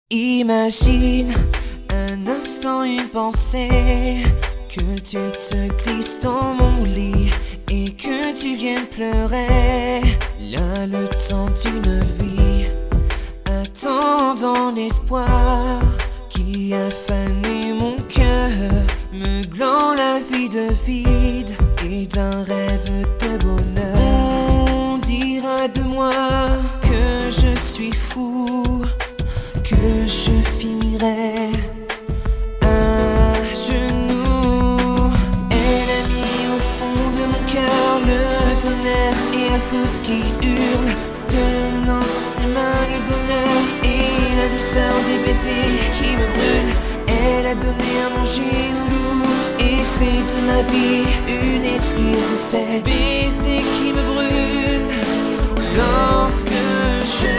Imagine un instant une pensée, que tu te glisses dans mon lit et que tu viennes pleurer. Là le temps d'une vie, attendant l'espoir qui a fané mon cœur, meublant la vie de vide et d'un rêve de bonheur. On dira de moi que je suis fou, que je finirai à genoux. Elle a mis au fond de mon cœur le tonnerre et la foudre qui hurle, tenant dans ses mains le bonheur et la douceur des baisers qui me brûlent. Elle a donné à manger au loup et fait de ma vie une esquisse. Ces baisers qui me brûlent lorsque je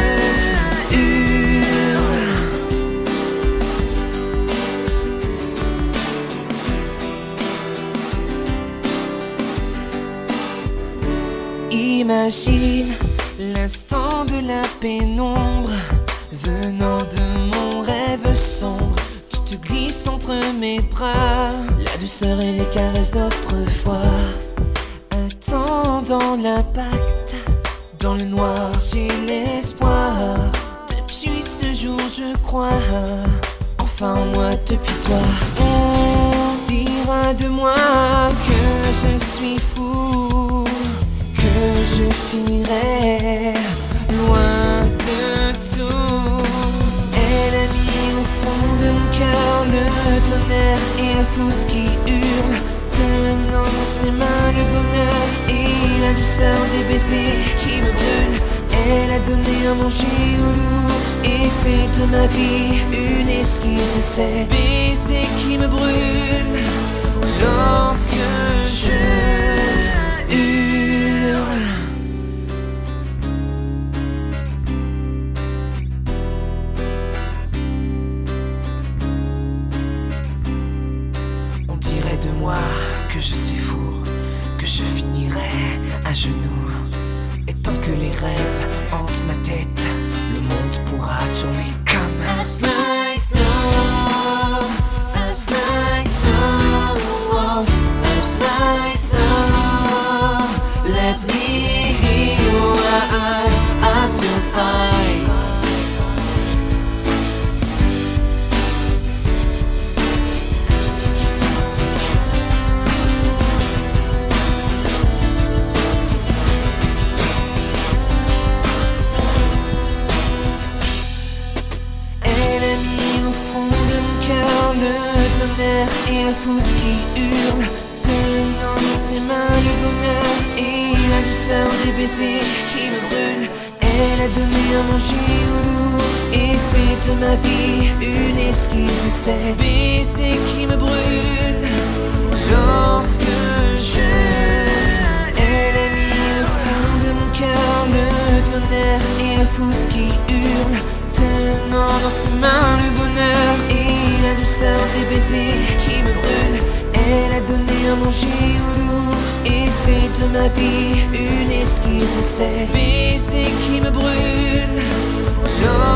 imagine l'instant de la pénombre, venant de mon rêve sombre. Tu te glisses entre mes bras, la douceur et les caresses d'autrefois. Attendant l'impact, dans le noir j'ai l'espoir. Depuis ce jour je crois enfin en moi depuis toi. On dira de moi que je suis fou, que je finirai loin de tout. Elle a mis au fond de mon cœur le tonnerre et la foudre qui hurle, tenant dans ses mains le bonheur et la douceur des baisers qui me brûlent. Elle a donné à manger au loup et fait de ma vie une esquisse. Ces baisers qui me brûlent lorsque je hurle. On dirait de moi que je suis fou, que je finirai à genoux. Et tant que les rêves hantent ma tête, le monde pourra tourner comme as like snow, as like snow, as like snow. Let me hear your eye at your fight. Et la foudre qui hurle, tenant dans ses mains le bonheur et la douceur des baisers qui me brûlent. Elle a donné à manger au loup et fait de ma vie une esquisse. Ces baisers qui me brûlent lorsque je. Elle a mis au fond de mon cœur le tonnerre et la foudre qui hurle, tenant dans ses mains le bonheur et la douceur des baisers qui me brûlent. Elle a donné à manger au loup et fait de ma vie une esquisse. Ces baisers qui me brûlent.